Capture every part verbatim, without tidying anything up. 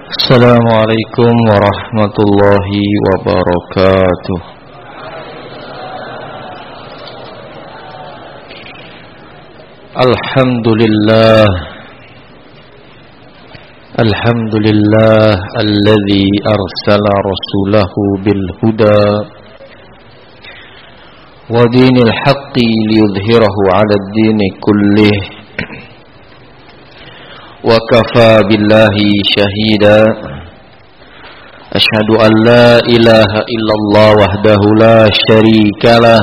Assalamualaikum warahmatullahi wabarakatuh. Alhamdulillah Alhamdulillah alladzi arsala rasulahu bil huda wa dinil haqqi liyudhhirahu 'ala ad-dini kullih wa kafa billahi shahida. Asyhadu an la ilaha illallah wahdahu la syarikalah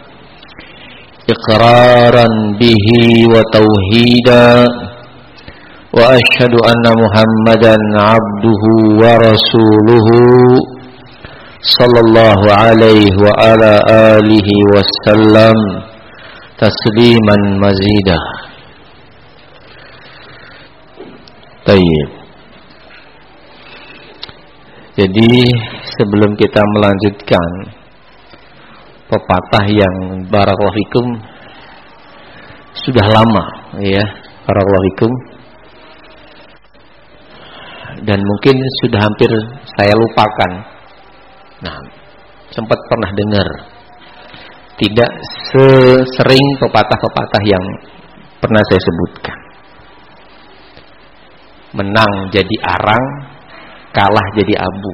iqraran bihi wa tauhida wa asyhadu anna muhammadan abduhu wa rasuluhu sallallahu alaihi wa ala alihi wasallam tasliman mazidah. Tayyib. Jadi sebelum kita melanjutkan pepatah yang barakallahu fikum sudah lama ya, barakallahu fikum, dan mungkin sudah hampir saya lupakan. Nah, sempat pernah dengar. Tidak sesering pepatah-pepatah yang pernah saya sebutkan. Menang jadi arang, kalah jadi abu.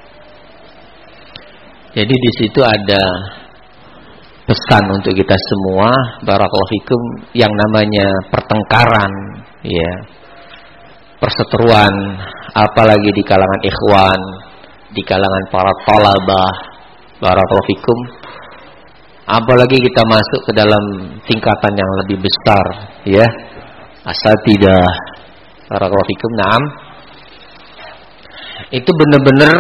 Jadi di situ ada pesan untuk kita semua, barakallahu fikum, yang namanya pertengkaran, ya, perseteruan, apalagi di kalangan ikhwan, di kalangan para talabah, barakallahu fikum, apalagi kita masuk ke dalam tingkatan yang lebih besar, ya, asatidah, barakallahu fikum, na'am, itu benar-benar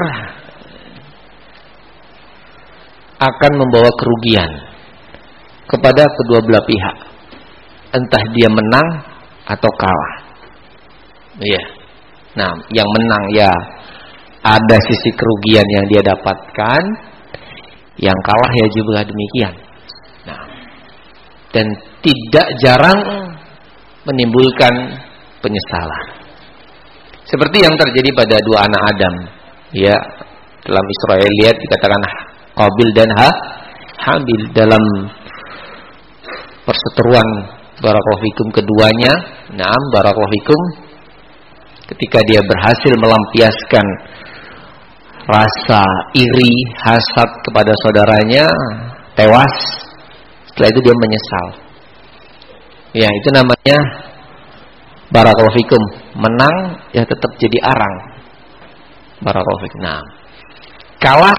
akan membawa kerugian kepada kedua belah pihak, entah dia menang atau kalah. Iya. Nah, yang menang ya ada sisi kerugian yang dia dapatkan, yang kalah ya juga demikian. Nah, dan tidak jarang menimbulkan penyesalan. Seperti yang terjadi pada dua anak Adam. Ya, dalam Israiliyat dikatakan Qabil dan ha, Habil dalam perseteruan barakallahu fikum keduanya. Naam, barakallahu fikum, ketika dia berhasil melampiaskan rasa iri, hasad kepada saudaranya, tewas. Setelah itu dia menyesal. Ya, itu namanya barakallahu fikum, menang ya tetap jadi arang. Barakallahu fikum. Nah, kalah.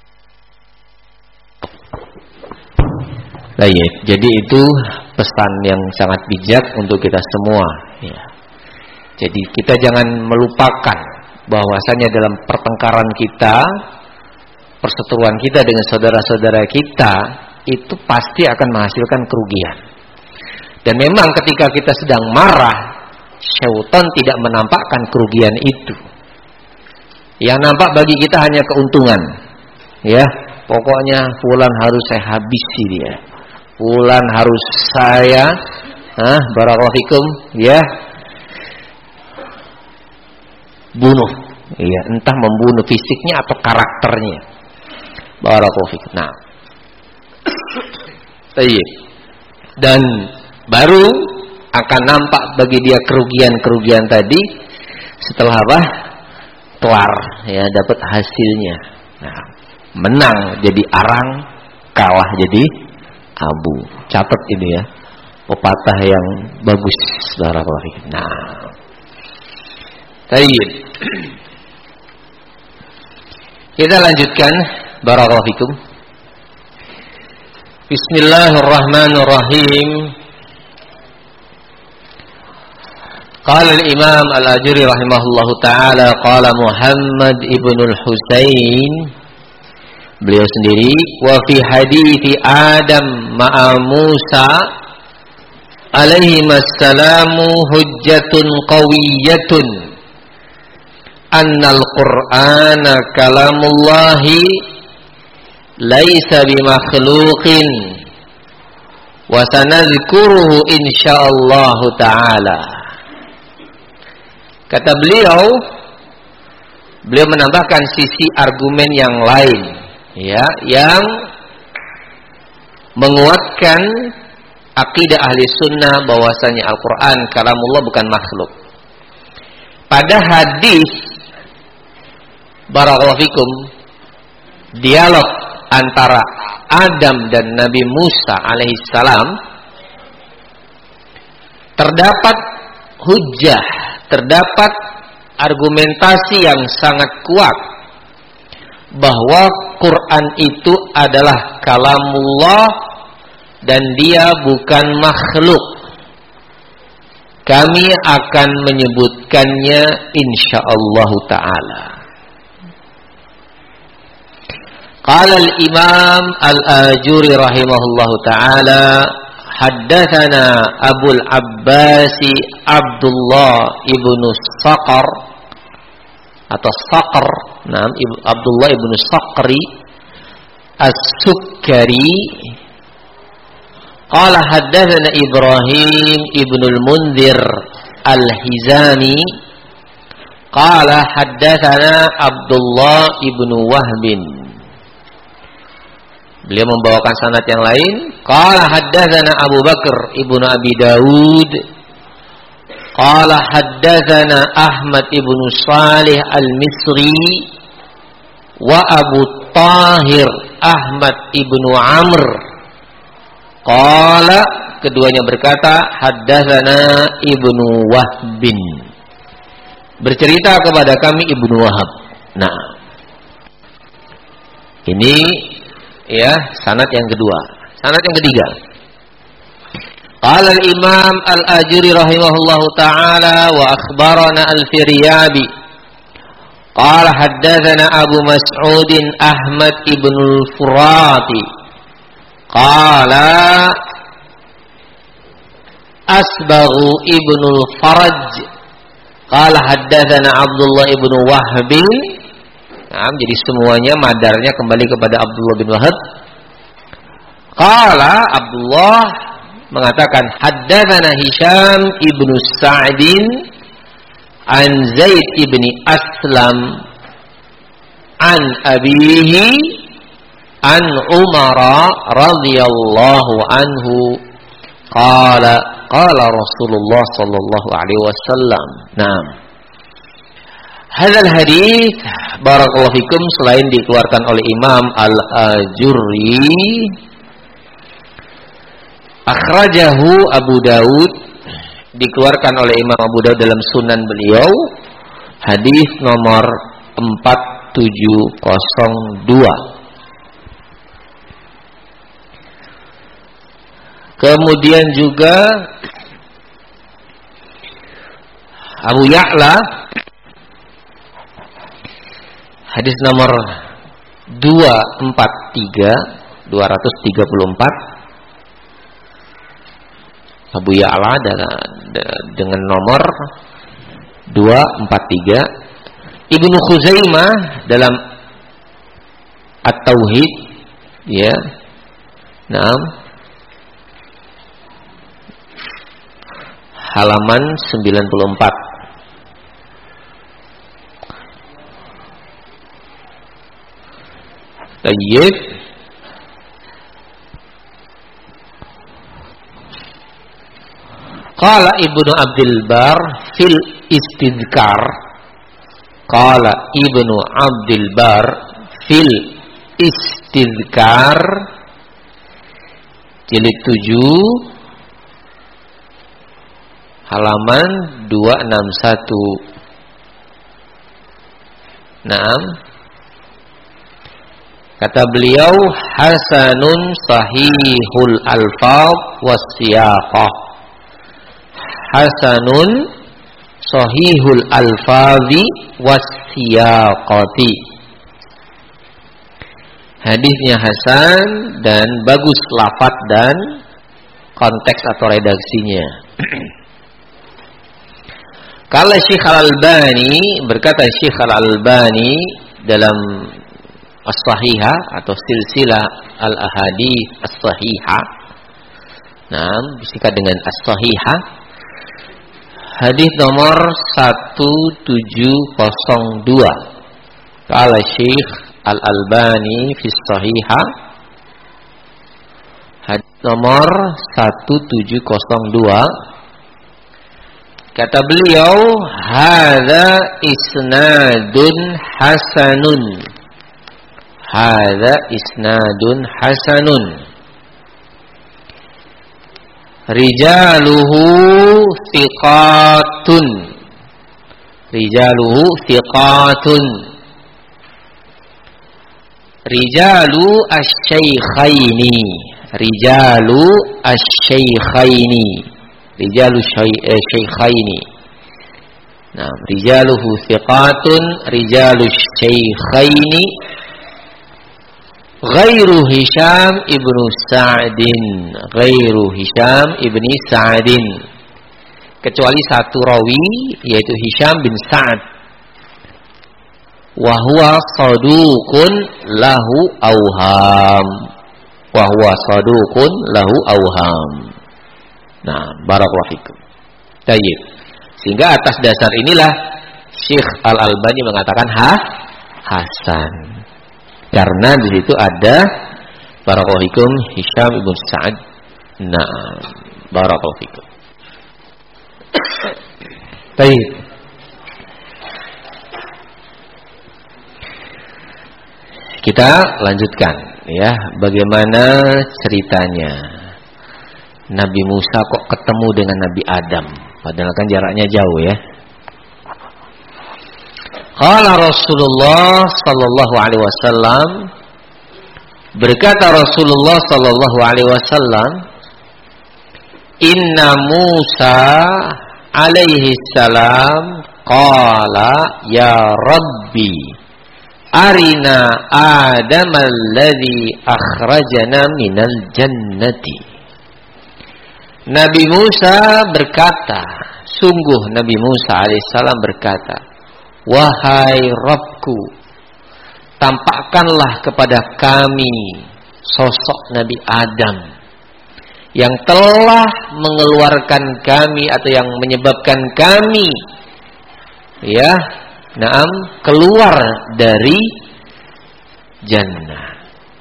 Nah, ya, jadi itu pesan yang sangat bijak untuk kita semua, ya. Jadi kita jangan melupakan bahwasanya dalam pertengkaran kita, perseteruan kita dengan saudara-saudara kita, itu pasti akan menghasilkan kerugian. Dan memang ketika kita sedang marah, syaitan tidak menampakkan kerugian itu. Yang nampak bagi kita hanya keuntungan. Ya, pokoknya fulan harus saya habisi dia. Fulan harus saya, ah, barakallahu fikum, ya, bunuh. Ya, entah membunuh fisiknya atau karakternya. Barakallahu fikum. Nah, baik. Dan baru akan nampak bagi dia kerugian-kerugian tadi setelah apa? Kelar, ya, dapat hasilnya. Nah, menang jadi arang, kalah jadi abu. Catat ini ya, pepatah yang bagus, barakallahu fikum. Nah, baik. Kita lanjutkan, barakallahu fikum. Bismillahirrahmanirrahim. Qala al-Imam Al-Ajuri rahimahullahu ta'ala, qala Muhammad ibn al-Husain, beliau sendiri, wa fi hadithi Adam ma'a Musa alaihi wassalamu hujjatun qawiyatun annal Qur'ana kalamullahi laisa bimakhluqin wa sanadhkuruhu insyaallah ta'ala. Kata beliau, beliau menambahkan sisi argumen yang lain, ya, yang menguatkan akidah ahli sunnah bahwasanya Al-Quran kalamullah bukan makhluk. Pada hadis barakallahu fikum, dialog antara Adam dan Nabi Musa alaihissalam, terdapat hujjah, terdapat argumentasi yang sangat kuat bahwa Quran itu adalah kalamullah dan dia bukan makhluk. Kami akan menyebutkannya insyaallah ta'ala. Qala al-Imam al-Ajuri rahimahullahu ta'ala, haddatsana Abul Abbas Abdullah ibnu Saqar atau Saqar, nam Abdullah ibnu Saqri As-Sukkari. Qala haddatsana Ibrahim ibnu al-Mundhir al-Hizami. Qala haddatsana Abdullah ibnu Wahbin. Beliau membawakan sanad yang lain. Qala haddatsana Abu Bakar ibnu Abi Dawud. Qala haddatsana Ahmad ibnu Salih al-Misri wa Abu Tahir Ahmad ibnu Amr. Qala, keduanya berkata, haddatsana Ibnu Wahbin. Bercerita kepada kami Ibnu Wahab. Nah, ini ya sanad yang kedua. Sanad yang ketiga. Qala al-Imam al-Ajuri rahimahullahu ta'ala wa akhbarana al-Firyabi. Qala haddatsana Abu Mas'ud Ahmad ibn al-Furati. Qala Asbaghu ibnu al-Faraj. Qala haddatsana Abdullah ibnu Wahb. Nah, jadi semuanya madarnya kembali kepada Abdullah bin Wahab. Qala Abdullah mengatakan haddatsana Hisham ibnu Sa'din an Zaid ibni Aslam an abihi an Umar radhiyallahu anhu qala qala Rasulullah sallallahu alaihi wasallam. Nah, hadzal hadis barakallahu fikum selain dikeluarkan oleh Imam Al-Ajurri, akhrajahu Abu Daud, dikeluarkan oleh Imam Abu Daud dalam sunan beliau, hadis nomor empat tujuh nol dua. Kemudian juga Abu Ya'la, hadis nomor dua empat tiga, dua tiga empat. Abu Ya'la dengan nomor dua empat tiga. Ibnu Khuzaimah dalam At-Tauhid, ya. Nah, halaman sembilan puluh empat. Tayyib. Qala Ibnu Abdul Bar fil Istidkar. Qala Ibnu Abdul Bar fil Istidkar jilid tujuh halaman dua enam satu. Naam. Kata beliau, hasanun sahihul alfaz wassiyaqah. Hasanun sahihul alfazi wassiyaqati. Hadisnya hasan dan bagus lafaz dan konteks atau redaksinya. Kalau Syekh Al-Albani, berkata Syekh Al-Albani dalam As-Sahihah atau Silsilah Al-Ahadits As-Sahihah, nah, disingkat dengan As-Sahihah, hadis nomor satu tujuh nol dua. Qala Syekh Al-Albani fi Shahihah hadis nomor satu tujuh nol dua, kata beliau, hadza isnadun hasanun. Hadza isnadun hasanun. Rijaluhu thiqatun. Rijaluhu thiqatun. Rijalu asy-syaikhaini. Rijalu asy-syaikhaini. Rijalu syaikhaini. Nah, rijaluhu thiqatun, rijalu syaikhaini. Ghairu Hisham ibnu Sa'din. Ghairu Hisham ibni Sa'din. Kecuali satu rawi, yaitu Hisham bin Sa'd. Wa huwa saduqun lahu awham. Wa huwa saduqun lahu awham. Nah, barakallahu fikum. Tayyib. Sehingga atas dasar inilah Syekh Al-Albani mengatakan ha hasan. Karena di situ ada barakallahu fikum Hisham ibn Sa'd. Nah, barakallahu fikum. Baik. Kita lanjutkan ya, bagaimana ceritanya Nabi Musa kok ketemu dengan Nabi Adam, padahal kan jaraknya jauh ya. Qala Rasulullah sallallahu alaihi wasallam, berkata Rasulullah sallallahu alaihi wasallam, inna Musa alaihi salam qala ya Rabbi arina Adam alladhi akhrajana minal jannati. Nabi Musa berkata, sungguh Nabi Musa alaihissalam berkata, wahai Rabbku, tampakkanlah kepada kami sosok Nabi Adam yang telah mengeluarkan kami atau yang menyebabkan kami ya, naam, keluar dari jannah.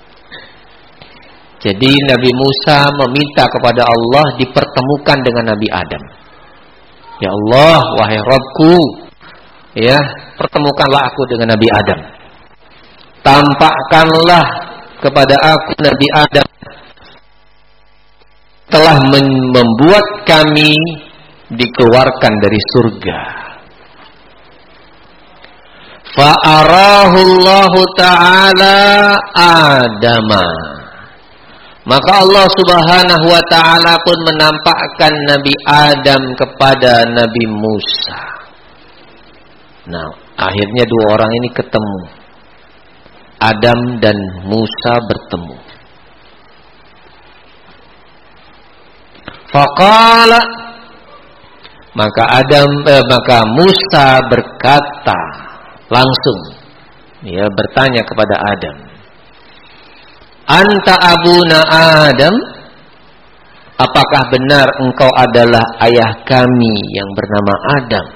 Jadi Nabi Musa meminta kepada Allah dipertemukan dengan Nabi Adam. Ya Allah, wahai Rabbku, ya, pertemukanlah aku dengan Nabi Adam. Tampakkanlah kepada aku Nabi Adam telah membuat kami dikeluarkan dari surga. Fa'arahu Allah Ta'ala Adama. Maka Allah Subhanahu wa Ta'ala pun menampakkan Nabi Adam kepada Nabi Musa. Nah, akhirnya dua orang ini ketemu. Adam dan Musa bertemu. Faqala, maka Adam eh, maka Musa berkata langsung, ya, bertanya kepada Adam, anta abuna Adam, apakah benar engkau adalah ayah kami yang bernama Adam?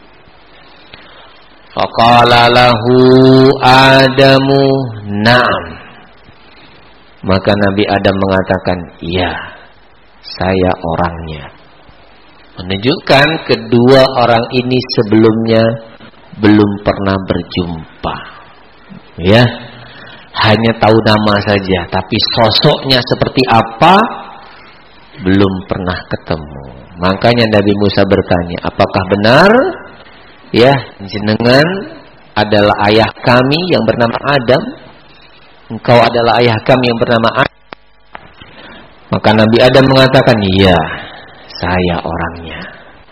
Faqala lahu Adamu na'am. Maka Nabi Adam mengatakan, iya, saya orangnya. Menunjukkan kedua orang ini sebelumnya belum pernah berjumpa. Ya, hanya tahu nama saja, tapi sosoknya seperti apa belum pernah ketemu. Makanya Nabi Musa bertanya, apakah benar ya jenengan adalah ayah kami yang bernama Adam? Engkau adalah ayah kami yang bernama Adam? Maka Nabi Adam mengatakan, iya, saya orangnya.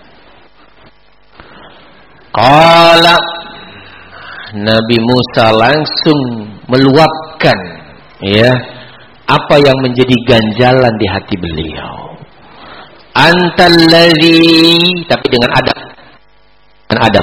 Qala, Nabi Musa langsung meluapkan ya apa yang menjadi ganjalan di hati beliau. Antalladzi, tapi dengan adab. Dengan adab.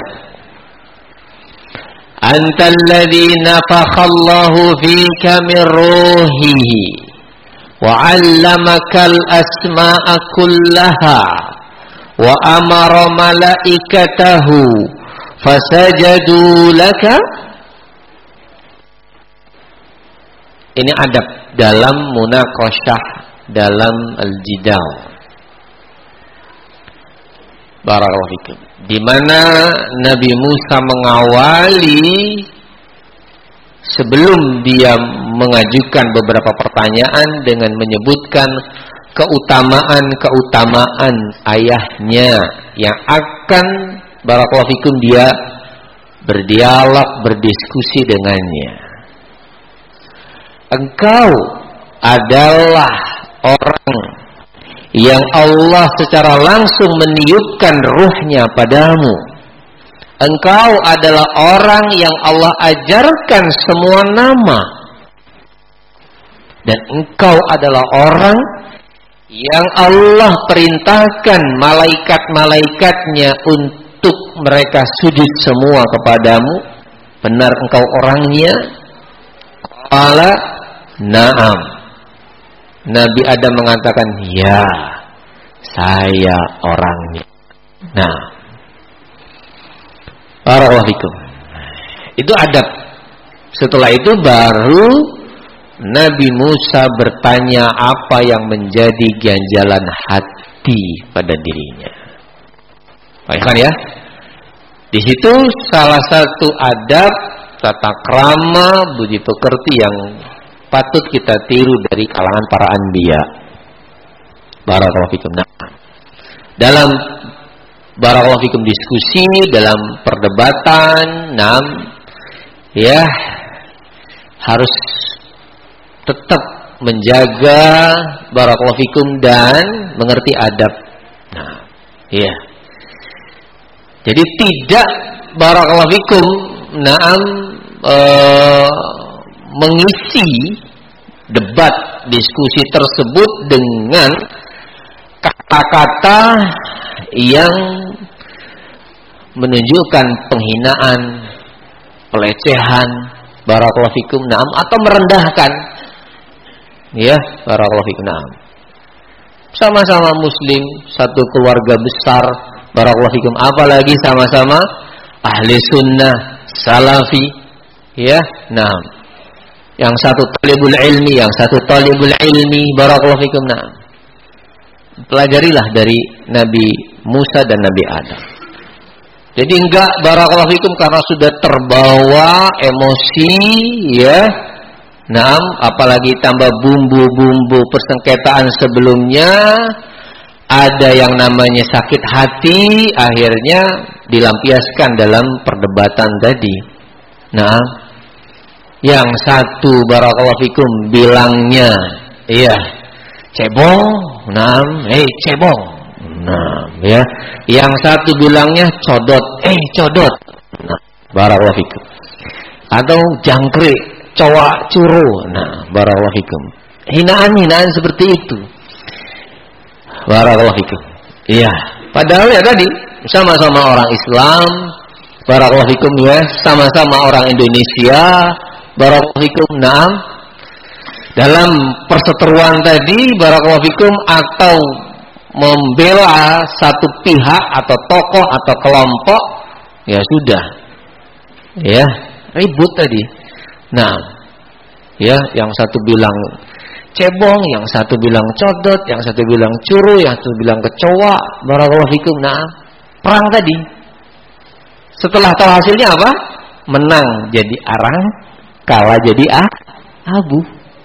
Antalladzi nafakhallahu fika min ruhihi wa 'allamakal asma'a kullaha wa amara malaikatahu fasajadu laka. Ini adab dalam munaqasyah, dalam al-jidal. Barakallahu fikum. Di mana Nabi Musa mengawali sebelum dia mengajukan beberapa pertanyaan dengan menyebutkan keutamaan-keutamaan ayahnya yang akan barakallahu fikum dia berdialog, berdiskusi dengannya. Engkau adalah orang yang Allah secara langsung meniupkan ruhnya padamu. Engkau adalah orang yang Allah ajarkan semua nama. Dan engkau adalah orang yang Allah perintahkan malaikat-malaikatnya untuk mereka sujud semua kepadamu. Benar engkau orangnya? Qala na'am. Nabi Adam mengatakan, ya, saya orangnya. Nah, barakallahu fikum. Itu adab. Setelah itu baru Nabi Musa bertanya apa yang menjadi ganjalan hati pada dirinya. Baikkan ya. Di situ salah satu adab tata krama budi pekerti yang patut kita tiru dari kalangan para anbiya. Barakallahu fikum. Nah, dalam barakallahu fikum diskusi, dalam perdebatan, nam, ya harus tetap menjaga barakallahu fikum dan mengerti adab. Nah, iya. Jadi tidak barakallahu fikum, naam, ee, mengisi debat diskusi tersebut dengan kata-kata yang menunjukkan penghinaan, pelecehan, barakallahu fikum, naam, atau merendahkan. Ya, barakallahu fikum, naam. Sama-sama muslim, satu keluarga besar, barakallahu fikum, apalagi sama-sama ahli sunnah, salafi, ya, naam. Yang satu talibul ilmi, yang satu talibul ilmi, barakallahu fikum, naam. Pelajarilah dari Nabi Musa dan Nabi Adam. Jadi enggak barakallahu fikum karena sudah terbawa emosi, ya. Naam, apalagi tambah bumbu-bumbu persengketaan sebelumnya, ada yang namanya sakit hati, akhirnya dilampiaskan dalam perdebatan tadi. Nah, yang satu barakallahu fikum bilangnya, iya, cebong, nah, eh cebong, nah, ya. Yang satu bilangnya codot, eh codot, nah, barakallahu fikum. Atau jangkrik, cowok curu, nah, barakallahu fikum. Hinaan-hinaan seperti itu, barakallahu fikum. Iya, padahal ya tadi sama-sama orang Islam, barakallahu fikum, ya, sama-sama orang Indonesia, barakallahu fikum. Nah, dalam perseteruan tadi barakallahu fikum, atau membela satu pihak atau tokoh atau kelompok, ya sudah, ya ribut tadi. Nah, ya, yang satu bilang cebong, yang satu bilang codot, yang satu bilang curu, yang satu bilang kecoa, barakallahu fikum. Nah, perang tadi. Setelah tahu hasilnya apa? Menang jadi arang, kalah jadi ah, abu.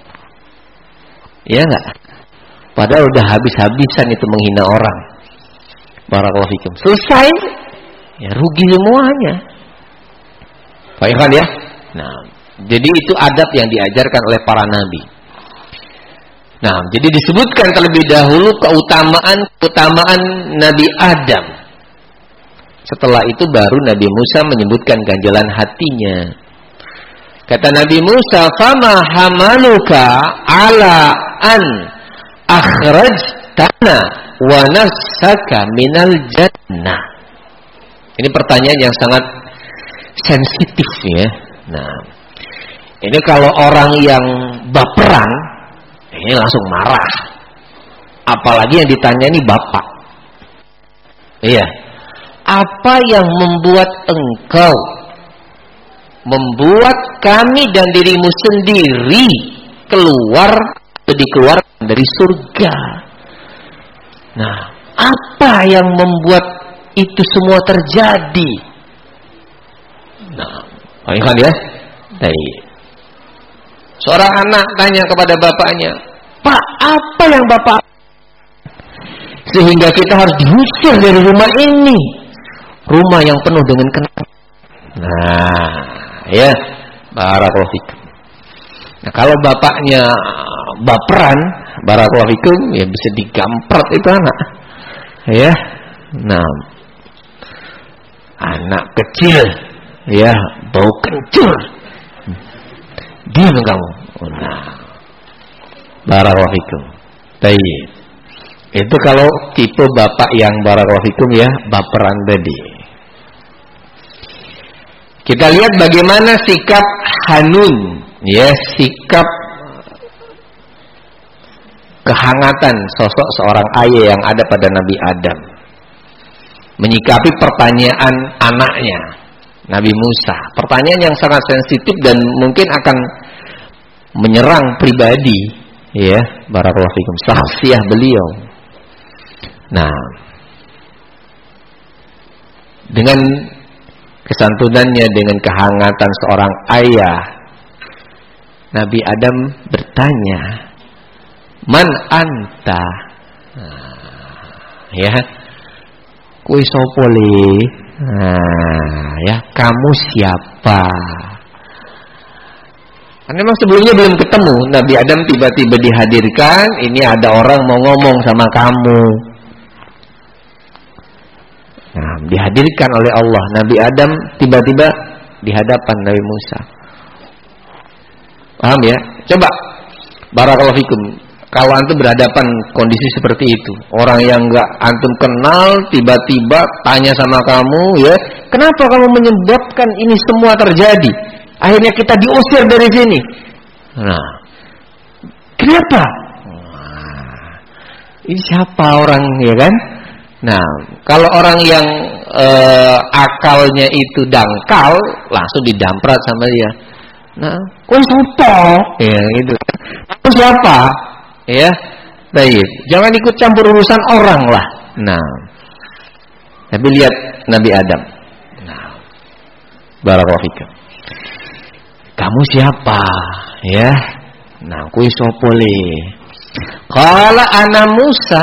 Ya enggak? Padahal udah habis-habisan itu menghina orang. Barakallahu fikum. Selesai, ya rugi semuanya. Baik kan ya? Nah, jadi itu adab yang diajarkan oleh para nabi. Nah, jadi disebutkan terlebih dahulu keutamaan-keutamaan Nabi Adam. Setelah itu baru Nabi Musa menyebutkan ganjalan hatinya. Kata Nabi Musa, "Fama hamaluka ala an akhrajtana wa nafsaka minal jannah." Ini pertanyaan yang sangat sensitif ya. Nah, ini kalau orang yang baperan, ini langsung marah. Apalagi yang ditanya ini bapak. Iya. Apa yang membuat engkau, membuat kami dan dirimu sendiri keluar atau dikeluarkan dari surga. Nah, apa yang membuat itu semua terjadi? Nah, paham ya? Baik. Seorang anak tanya kepada bapaknya, "Pak, apa yang bapak sehingga kita harus diusir dari rumah ini? Rumah yang penuh dengan kenangan." Nah, ya, barakallahu fikum. Nah, kalau bapaknya baperan, barakallahu fikum, ya bisa digampret itu anak. Ya. Nah, anak kecil, ya, bau kencur. Diam kamu. Nah, barakallahu fikum. Baik. Itu kalau tipe bapak yang barakallahu fikum, ya, baperan tadi. Kita lihat bagaimana sikap Hanun, ya, sikap kehangatan sosok seorang ayah yang ada pada Nabi Adam menyikapi pertanyaan anaknya Nabi Musa. Pertanyaan yang sangat sensitif dan mungkin akan menyerang pribadi, ya, barakallahu fikum, sahsiah beliau. Nah, dengan kesantunannya, dengan kehangatan seorang ayah, Nabi Adam bertanya, "Man anta?" Nah, ya, kui sopo le? Nah, ya, kamu siapa? Karena memang sebelumnya belum ketemu. Nabi Adam tiba-tiba dihadirkan, ini ada orang mau ngomong sama kamu. Nah, dihadirkan oleh Allah. Nabi Adam tiba-tiba di hadapan Nabi Musa. Paham ya? Coba, barakallahu fikum, kalau antum berhadapan kondisi seperti itu, orang yang enggak antum kenal tiba-tiba tanya sama kamu, ya, kenapa kamu menyebabkan ini semua terjadi? Akhirnya kita diusir dari sini. Nah, kenapa? Nah, ini siapa orang, ya kan? Nah, kalau orang yang uh, akalnya itu dangkal, langsung didamprat sama dia. Nah, kau siapa? Ya, gitu. Kau siapa? Ya, baik. Jangan ikut campur urusan orang lah. Nah, tapi lihat Nabi Adam. Nah, barakallahu fikum. Kamu siapa? Ya. Nah, kau siapa le? Qala ana Musa.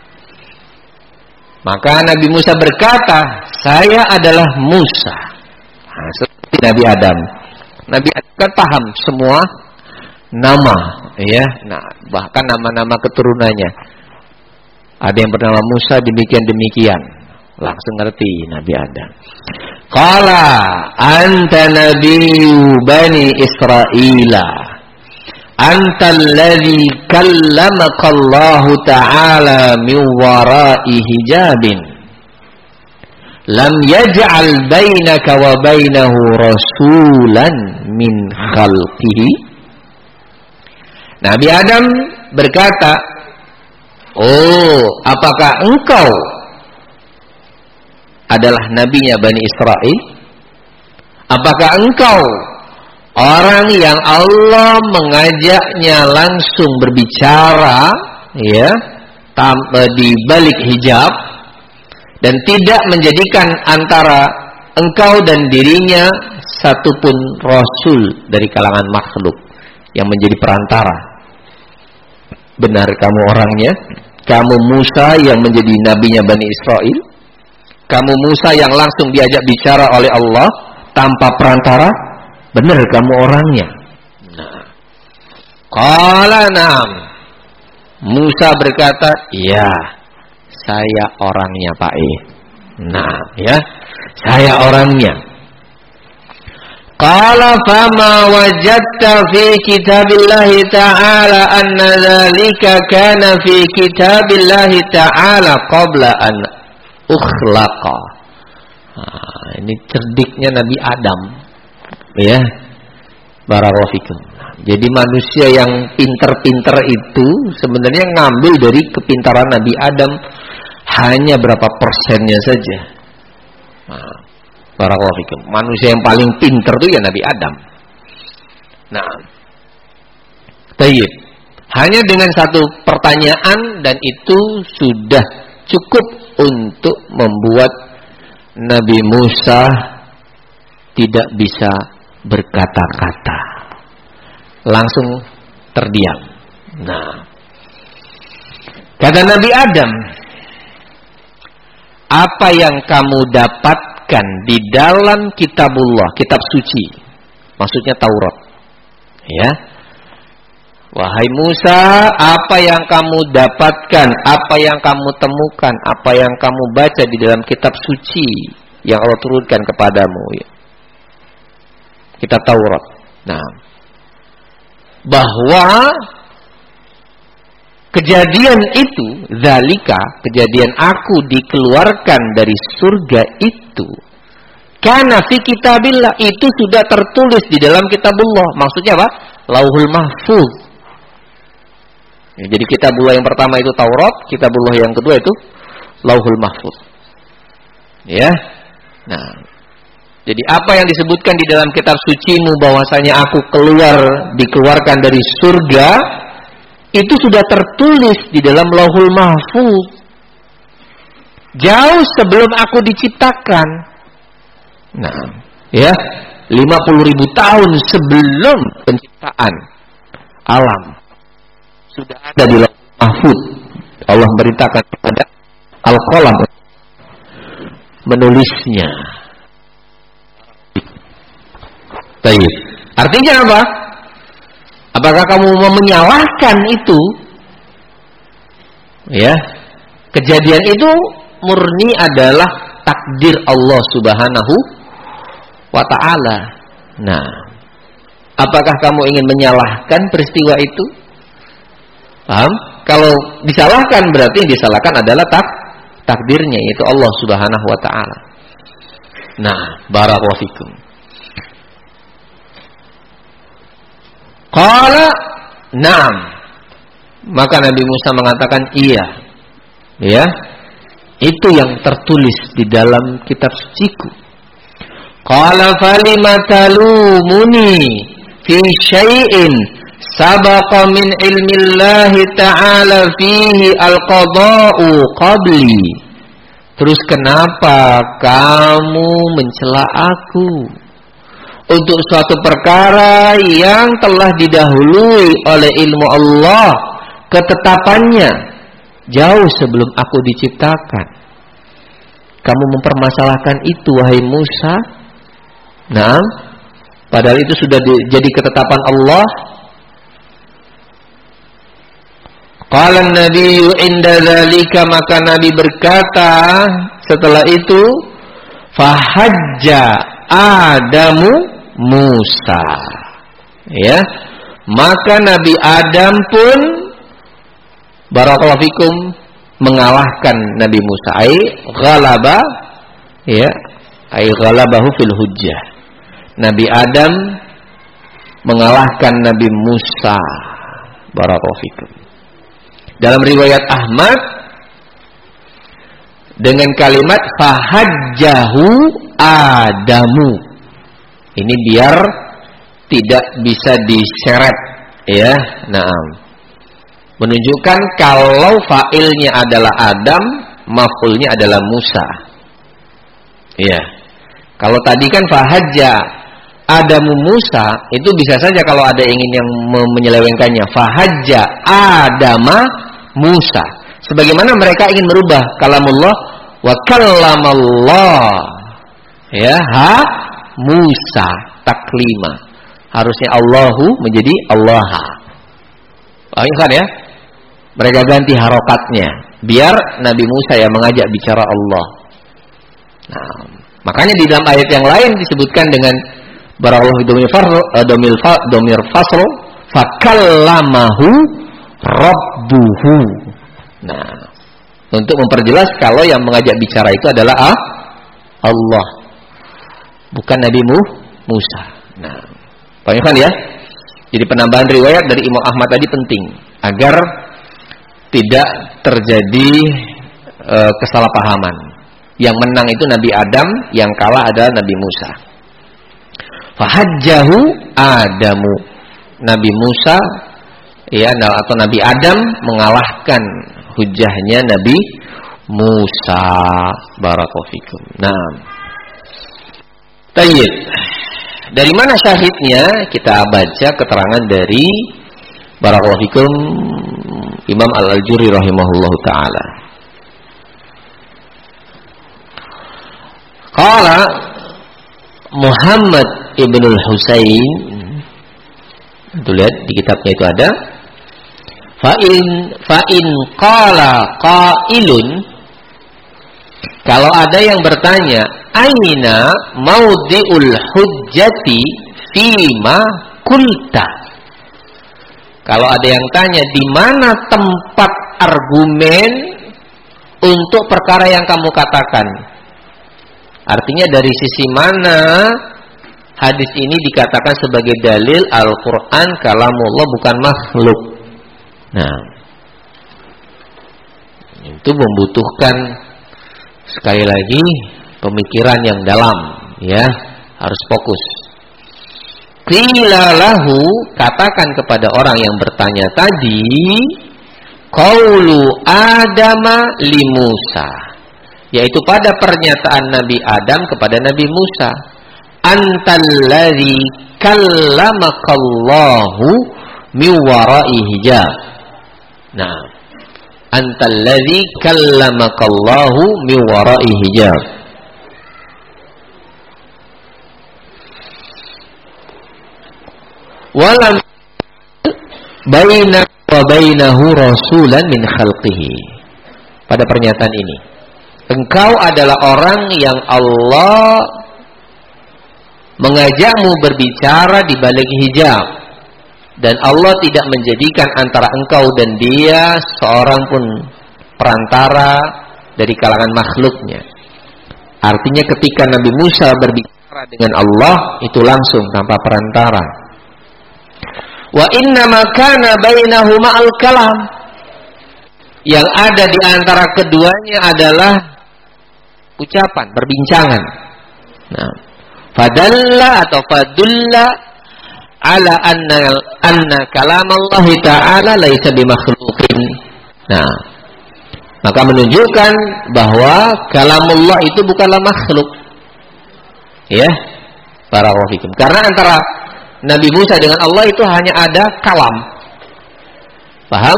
Maka Nabi Musa berkata, saya adalah Musa. Nah, seperti Nabi Adam. Nabi Adam kan paham semua nama, ya. Nah, bahkan nama-nama keturunannya. Ada yang bernama Musa demikian demikian. Langsung ngerti Nabi Adam. Qala anta nabiyyu bani Israila. Anta alladhi kallamaka Allah Ta'ala min wara'i hijabin lam yaj'al bainaka wa bainahu rasulan min khalqihi. Nabi Adam berkata, "Oh, apakah engkau adalah nabinya Bani Israel? Apakah engkau orang yang Allah mengajaknya langsung berbicara, ya, di balik hijab dan tidak menjadikan antara engkau dan dirinya satupun rasul dari kalangan makhluk yang menjadi perantara? Benar kamu orangnya? Kamu Musa yang menjadi nabinya Bani Israel? Kamu Musa yang langsung diajak bicara oleh Allah tanpa perantara? Benar kamu orangnya?" Nah, qala na'am. Musa berkata, "Iya, saya orangnya, Pak E." Nah, ya, saya orangnya. Qala fama wajadta fi kitabillahi ta'ala anna dzalika kana fi kitabillahi ta'ala qabla an ukhlaqa. Nah, ini cerdiknya Nabi Adam. Ya, barakallahu fikum. Jadi manusia yang pinter-pinter itu sebenarnya ngambil dari kepintaran Nabi Adam hanya berapa persennya saja. Nah, barakallahu fikum. Manusia yang paling pinter itu ya Nabi Adam. Nah, Tayyib. Hanya dengan satu pertanyaan dan itu sudah cukup untuk membuat Nabi Musa tidak bisa berkata-kata. Langsung terdiam. Nah, kata Nabi Adam, apa yang kamu dapatkan di dalam kitabullah, kitab suci, maksudnya Taurat, ya. Wahai Musa, apa yang kamu dapatkan, apa yang kamu temukan, apa yang kamu baca di dalam kitab suci yang Allah turunkan kepadamu, ya. Kitab Taurat. Nah, bahwa kejadian itu, zalika, kejadian aku dikeluarkan dari surga itu, karena fi kitabillah, itu sudah tertulis di dalam kitabullah. Maksudnya apa? Lauhul Mahfuz. Ya, jadi kitabullah yang pertama itu Taurat, kitabullah yang kedua itu Lauhul Mahfuz. Ya. Nah, jadi apa yang disebutkan di dalam kitab sucimu bahwasanya aku keluar, dikeluarkan dari surga, itu sudah tertulis di dalam Lauhul Mahfuz. Jauh sebelum aku diciptakan. Nah, ya, lima puluh ribu tahun sebelum penciptaan alam sudah ada di Lauhul Mahfuz. Allah memberitakan kepada Al-Qalam menulisnya. Baik. Artinya apa? Apakah kamu mau menyalahkan itu? Ya. Kejadian itu murni adalah takdir Allah Subhanahu wa ta'ala. Nah, apakah kamu ingin menyalahkan peristiwa itu? Paham? Kalau disalahkan berarti yang disalahkan adalah tak, takdirnya, yaitu Allah Subhanahu wa ta'ala. Nah, barakallahu fikum. Qala na'am. Maka Nabi Musa mengatakan iya. Ya. Itu yang tertulis di dalam kitab suciku. Qala falima talumuni fi syai'in sabaqa min ilmillahi ta'ala fihi al-qada'u qabli. Terus kenapa kamu mencela aku untuk suatu perkara yang telah didahului oleh ilmu Allah, ketetapannya jauh sebelum aku diciptakan? Kamu mempermasalahkan itu, wahai Musa. Nah, padahal itu sudah di, jadi ketetapan Allah. Qala an-nabiyyu inda dzalika, maka Nabi berkata setelah itu, fahajja Adamu Musa. Ya. Maka Nabi Adam pun barakallahu fikum mengalahkan Nabi Musa. Ai ghalaba, ya, ai ghalabahu fil hujjah. Nabi Adam mengalahkan Nabi Musa. Barakallahu fikum. Dalam riwayat Ahmad dengan kalimat fahajjahu Adamu. Ini biar tidak bisa diseret, ya. Nah, menunjukkan kalau fa'ilnya adalah Adam, maf'ulnya adalah Musa. Ya. Kalau tadi kan fahajja Adamu Musa, itu bisa saja kalau ada ingin yang menyelewengkannya, fahajja Adama Musa. Sebagaimana mereka ingin merubah kalamullah wa kallamallah, ya, ha Musa taklima. Harusnya Allahu menjadi Allaha. Oh, kan ya? Mereka ganti harokatnya biar Nabi Musa yang mengajak bicara Allah. Nah, makanya di dalam ayat yang lain disebutkan dengan barakallahu domir far domir fa domir fasl fakallamahu rabbuhu. Nah, untuk memperjelas kalau yang mengajak bicara itu adalah ah, Allah, bukan Nabi Musa. Nah, paham kan ya? Jadi penambahan riwayat dari Imam Ahmad tadi penting agar tidak terjadi e, kesalahpahaman. Yang menang itu Nabi Adam, yang kalah adalah Nabi Musa. Fahajjahu Adamu. Nabi Musa ya, atau Nabi Adam mengalahkan hujahnya Nabi Musa. Barakallahu fikum. Nah, tayyib. Dari mana syahidnya? Kita baca keterangan dari barakallahu fikum Imam Al-Aljuri rahimahullahu taala. Qala Muhammad ibnul Husain, itu lihat di kitabnya itu ada, fa in fa in qala qailun, kalau ada yang bertanya, aina maudhi'ul hujjati fima qulta. Kalau ada yang tanya, di mana tempat argumen untuk perkara yang kamu katakan? Artinya dari sisi mana hadis ini dikatakan sebagai dalil Al-Quran kalamullah bukan makhluk. Nah, itu membutuhkan sekali lagi pemikiran yang dalam, ya, harus fokus. Qila lahu, katakan kepada orang yang bertanya tadi, qaulu Adama li Musa, yaitu pada pernyataan Nabi Adam kepada Nabi Musa, antalladzi kallamakallahu min wara'i hijab. Nah, antalladzi kallamakallahu min wara'i hijab. Walam baina wa bainahu rasulan min khalqihi. Pada pernyataan ini, engkau adalah orang yang Allah mengajakmu berbicara di balik hijab, dan Allah tidak menjadikan antara engkau dan dia seorang pun perantara dari kalangan makhluknya. Artinya ketika Nabi Musa berbicara dengan Allah, itu langsung tanpa perantara. Wa innama kana bainahuma al-kalam, yang ada di antara keduanya adalah ucapan, perbincangan. Nah, fadalla atau fadulla ala anna anna kalam Allah Ta'ala laisa bimakhluqin. Nah, maka menunjukkan bahwa kalamullah itu bukanlah makhluk. Ya, barakallahu fikum. Karena antara Nabi Musa dengan Allah itu hanya ada kalam. Paham?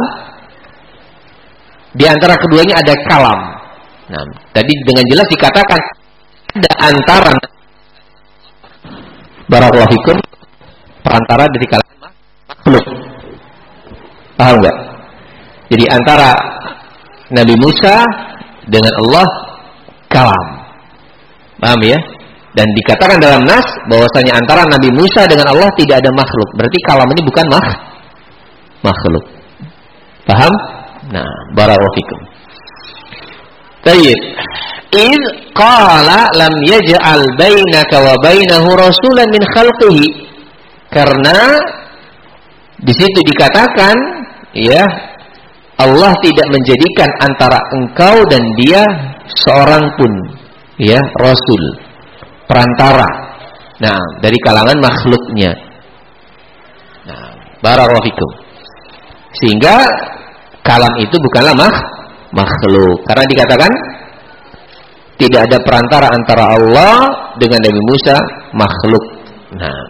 Di antara keduanya ada kalam. Nah, tadi dengan jelas dikatakan ada antara barakallahu fikum perantara dari kalangan makhluk. Paham enggak? Jadi antara Nabi Musa dengan Allah kalam. Paham ya? Dan dikatakan dalam nas bahwasanya antara Nabi Musa dengan Allah tidak ada makhluk. Berarti kalam ini bukan mah makhluk. Paham? Nah, barakallahu fikum. Tayyib. Iz qala lam yaj'al bainaka wa bainahu rasulan min khalqihi. Karena di situ dikatakan, ya, Allah tidak menjadikan antara engkau dan dia seorang pun, ya, rasul, perantara. Nah, dari kalangan makhluknya. Nah, barakallahu fikum. Sehingga kalam itu bukanlah mak makhluk. Karena dikatakan tidak ada perantara antara Allah dengan Nabi Musa, makhluk. Nah,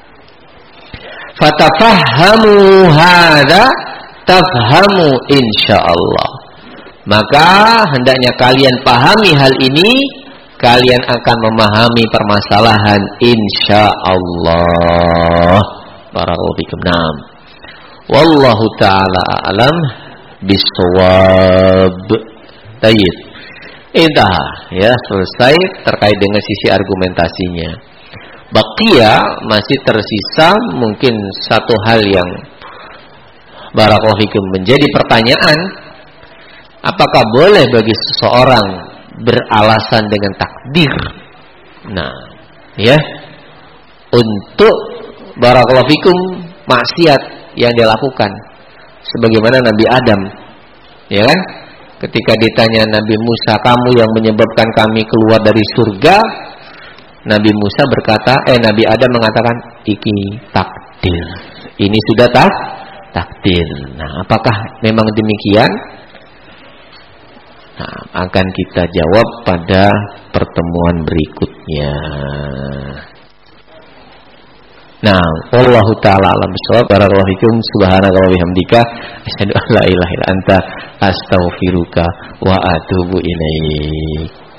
fatafahhamu hadza tafhamu insyaallah. Maka hendaknya kalian pahami hal ini, kalian akan memahami permasalahan insyaallah. Barakallahu fikum. Naam. Wallahu taala a'lam bis-shawab. Tayyib. Indah, ya, selesai terkait dengan sisi argumentasinya. Baqiya masih tersisa mungkin satu hal yang barakallahu fikum menjadi pertanyaan, apakah boleh bagi seseorang beralasan dengan takdir? Nah, ya, untuk barakallahu fikum maksiat yang dia lakukan, sebagaimana Nabi Adam, ya kan? Ketika ditanya Nabi Musa, kamu yang menyebabkan kami keluar dari surga, Nabi Musa berkata, eh Nabi Adam mengatakan, iki takdir. Ini sudah tak takdir. Nah, apakah memang demikian? Nah, akan kita jawab pada pertemuan berikutnya. Nah, wallahu taala alam bissawab. Barakallahu fikum, subhanaka wa bihamdika, asyhadu an la ilaha illa anta, astaghfiruka wa atubu ilaik.